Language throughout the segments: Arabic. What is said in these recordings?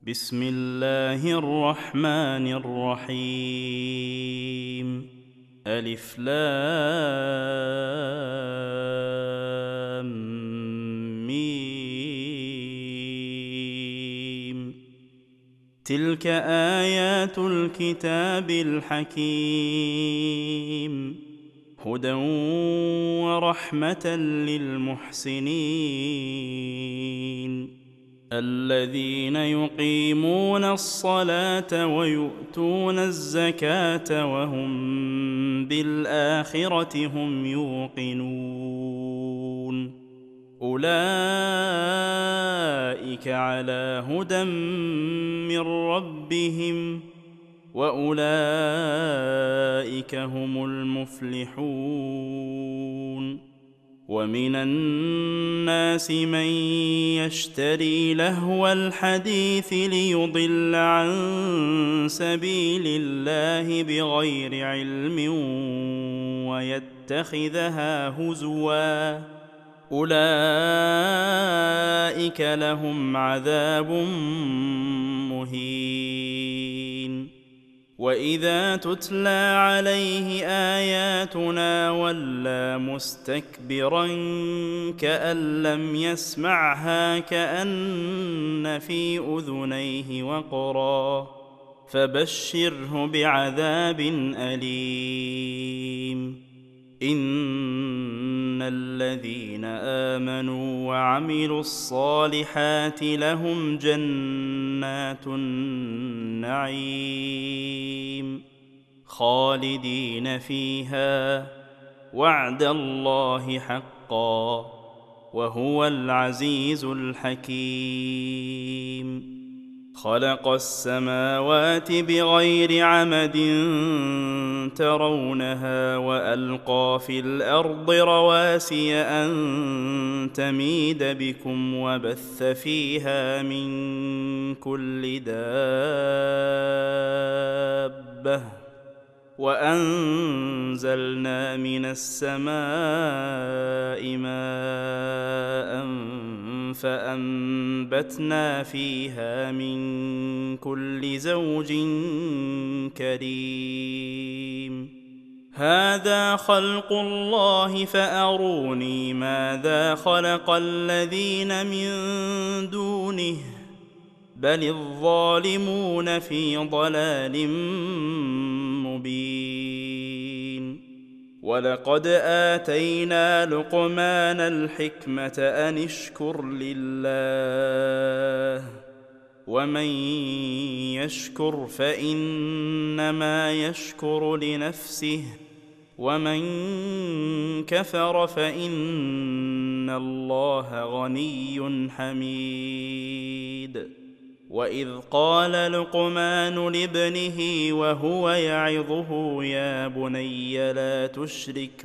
بسم الله الرحمن الرحيم. ألف لام ميم. تلك آيات الكتاب الحكيم، هدى ورحمة للمحسنين الذين يقيمون الصلاة ويؤتون الزكاة وهم بالآخرة هم يوقنون. أولئك على هدى من ربهم وأولئك هم المفلحون. ومن الناس من يشتري لهو الحديث ليضل عن سبيل الله بغير علم ويتخذها هزوا، أولئك لهم عذاب مهين. وإذا تتلى عليه آياتنا ولى مستكبرا كأن لم يسمعها كأن في أذنيه وقرا، فبشره بعذاب أليم. إن الذين آمنوا وعملوا الصالحات لهم جنات النعيم خالدين فيها، وعد الله حقا، وهو العزيز الحكيم. خلق السماوات بغير عمد ترونها وألقى في الأرض رواسي أن تميد بكم وبث فيها من كل دابة، وأنزلنا من السماء ماء فأنبتنا فيها من كل زوج كريم. هذا خلق الله فأروني ماذا خلق الذين من دونه، بل الظالمون في ضلال مبين. ولقد آتينا لقمان الحكمة أن اشكر لله، ومن يشكر فإنما يشكر لنفسه، ومن كفر فإن الله غني حميد. وإذ قال لقمان لابنه وهو يعظه يا بني لا تشرك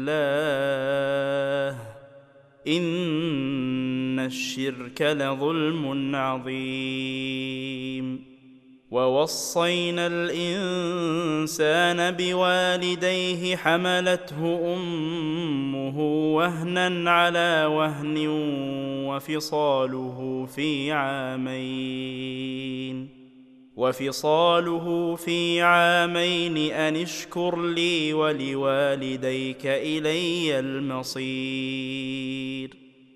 بالله إن الشرك لظلم عظيم. ووصينا الإنسان بوالديه حملته أمه وهنا على وهن وفصاله في عامين أن اشكر لي ولوالديك إلي المصير.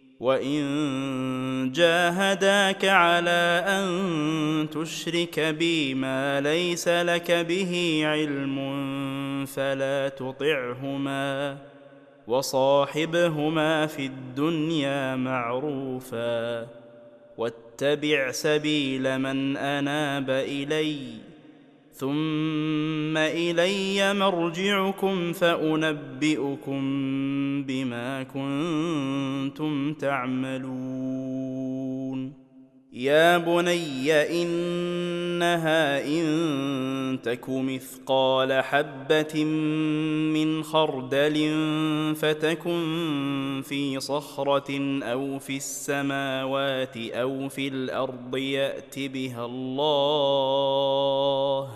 وإن جاهداك على أن تشرك بي ما ليس لك به علم فلا تطعهما، وصاحبهما في الدنيا معروفا، واتبع سبيل من أناب إلي، ثم إلي مرجعكم فأنبئكم بما كنتم تعملون. يا بني إنها إن تك مثقال حبة من خردل فتكن في صخرة أو في السماوات أو في الأرض يأت بها الله،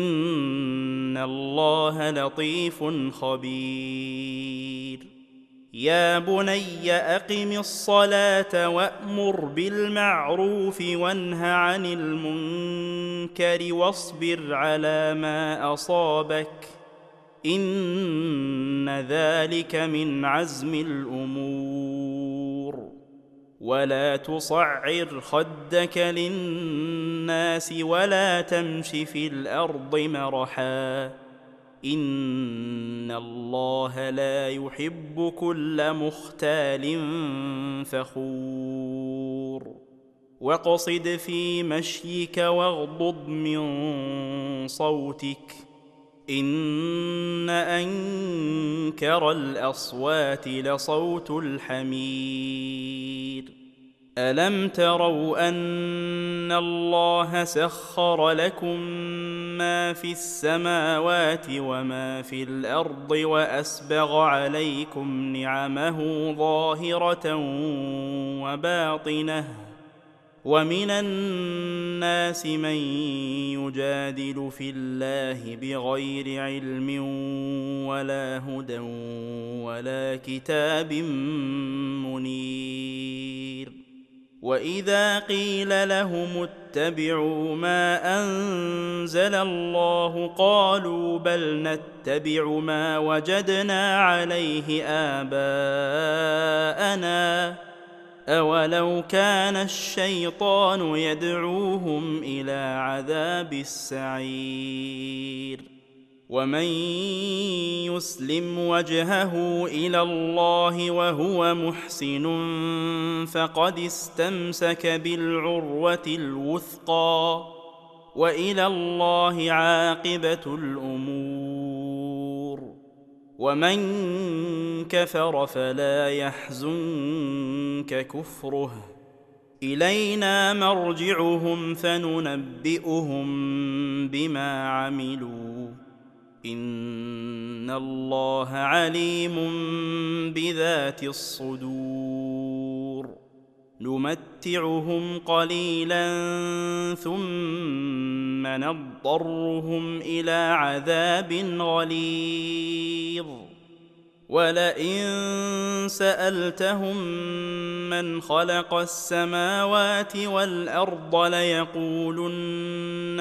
إن الله لطيف خبير. يا بني أقم الصلاة وأمر بالمعروف وانه عن المنكر واصبر على ما أصابك إن ذلك من عزم الأمور ولا تصعر خدك للناس ولا تمش في الأرض مرحا إن الله لا يحب كل مختال فخور واقصد في مشيك واغضض من صوتك إن أنكر الأصوات لصوت الحمير ألم تروا أن الله سخر لكم ما في السماوات وما في الأرض وأسبغ عليكم نعمه ظاهرة وباطنة ومن الناس من يجادل في الله بغير علم ولا هدى ولا كتاب منير وإذا قيل لهم اتبعوا ما أنزل الله قالوا بل نتبع ما وجدنا عليه آباءنا أولو كان الشيطان يدعوهم إلى عذاب السعير ومن يسلم وجهه إلى الله وهو محسن فقد استمسك بالعروة الوثقى وإلى الله عاقبة الأمور ومن كفر فلا يحزنك كفره إلينا مرجعهم فننبئهم بما عملوا إن الله عليم بذات الصدور نمتعهم قليلا ثم نضطرهم إلى عذاب غليظ ولئن سألتهم من خلق السماوات والأرض ليقولن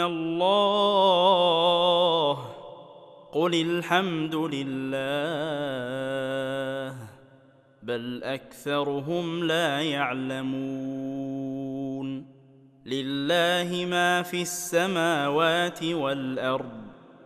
الله قل الحمد لله بل أكثرهم لا يعلمون لله ما في السماوات والأرض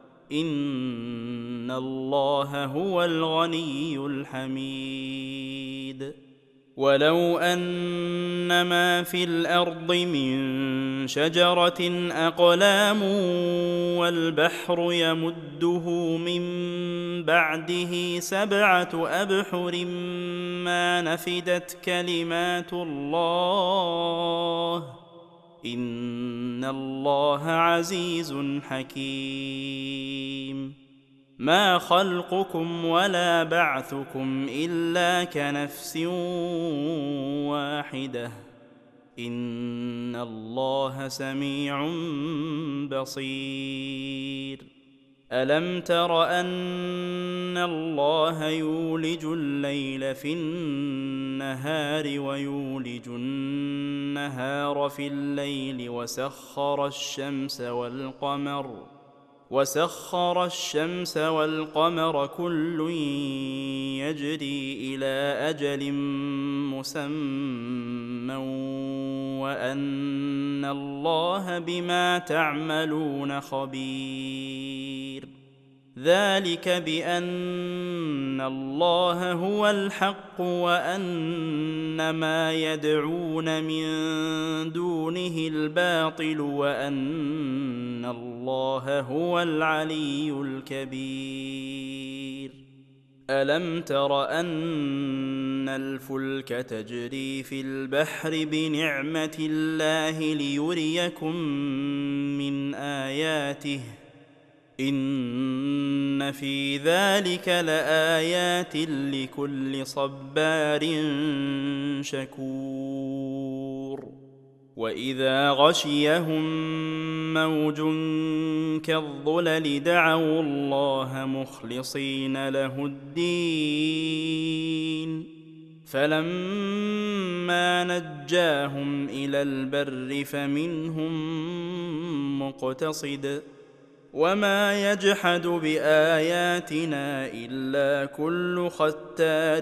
إن الله هو الغني الحميد ولو أن ما في الأرض من شجرة أقلام والبحر يمده من بعده 7 أبحر ما نفدت كلمات الله إن الله عزيز حكيم ما خلقكم ولا بعثكم إلا كنفس واحدة إن الله سميع بصير ألم تر أن الله يولج الليل في النهار ويولج النهار في الليل وسخر الشمس والقمر كل يجري إلى أجل مسمى وأن الله بما تعملون خبير ذلك بأن الله هو الحق وأن ما يدعون من دونه الباطل وأن الله هو العلي الكبير ألم تر أن الفلك تجري في البحر بنعمة الله ليريكم من آياته إن في ذلك لآيات لكل صبار شكور وإذا غشيهم موج كالظلل دعوا الله مخلصين له الدين فلما نجاهم إلى البر فمنهم مقتصد وما يجحد بآياتنا إلا كل ختار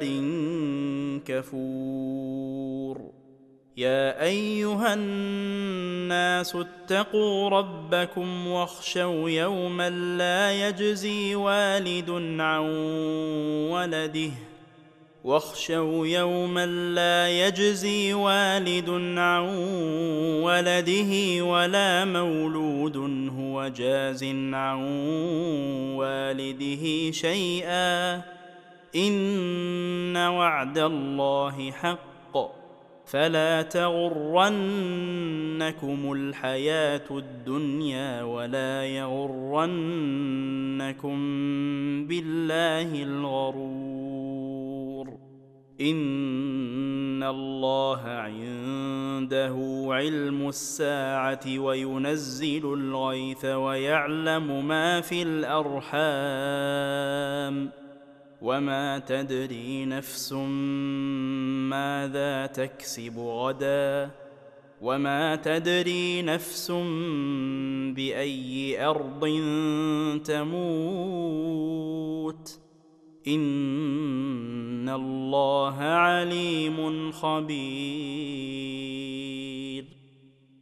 كفور يا أيها الناس اتقوا ربكم واخشوا يوما لا يجزي والد عن ولده ولا مولود هو جاز عن والده شيئا إن وعد الله حق فلا تغرنكم الحياة الدنيا ولا يغرنكم بالله الغرور إن الله عنده علم الساعة وينزل الغيث ويعلم ما في الأرحام وما تدري نفس ماذا تكسب غدا وما تدري نفس بأي أرض تموت إن الله عليم خبير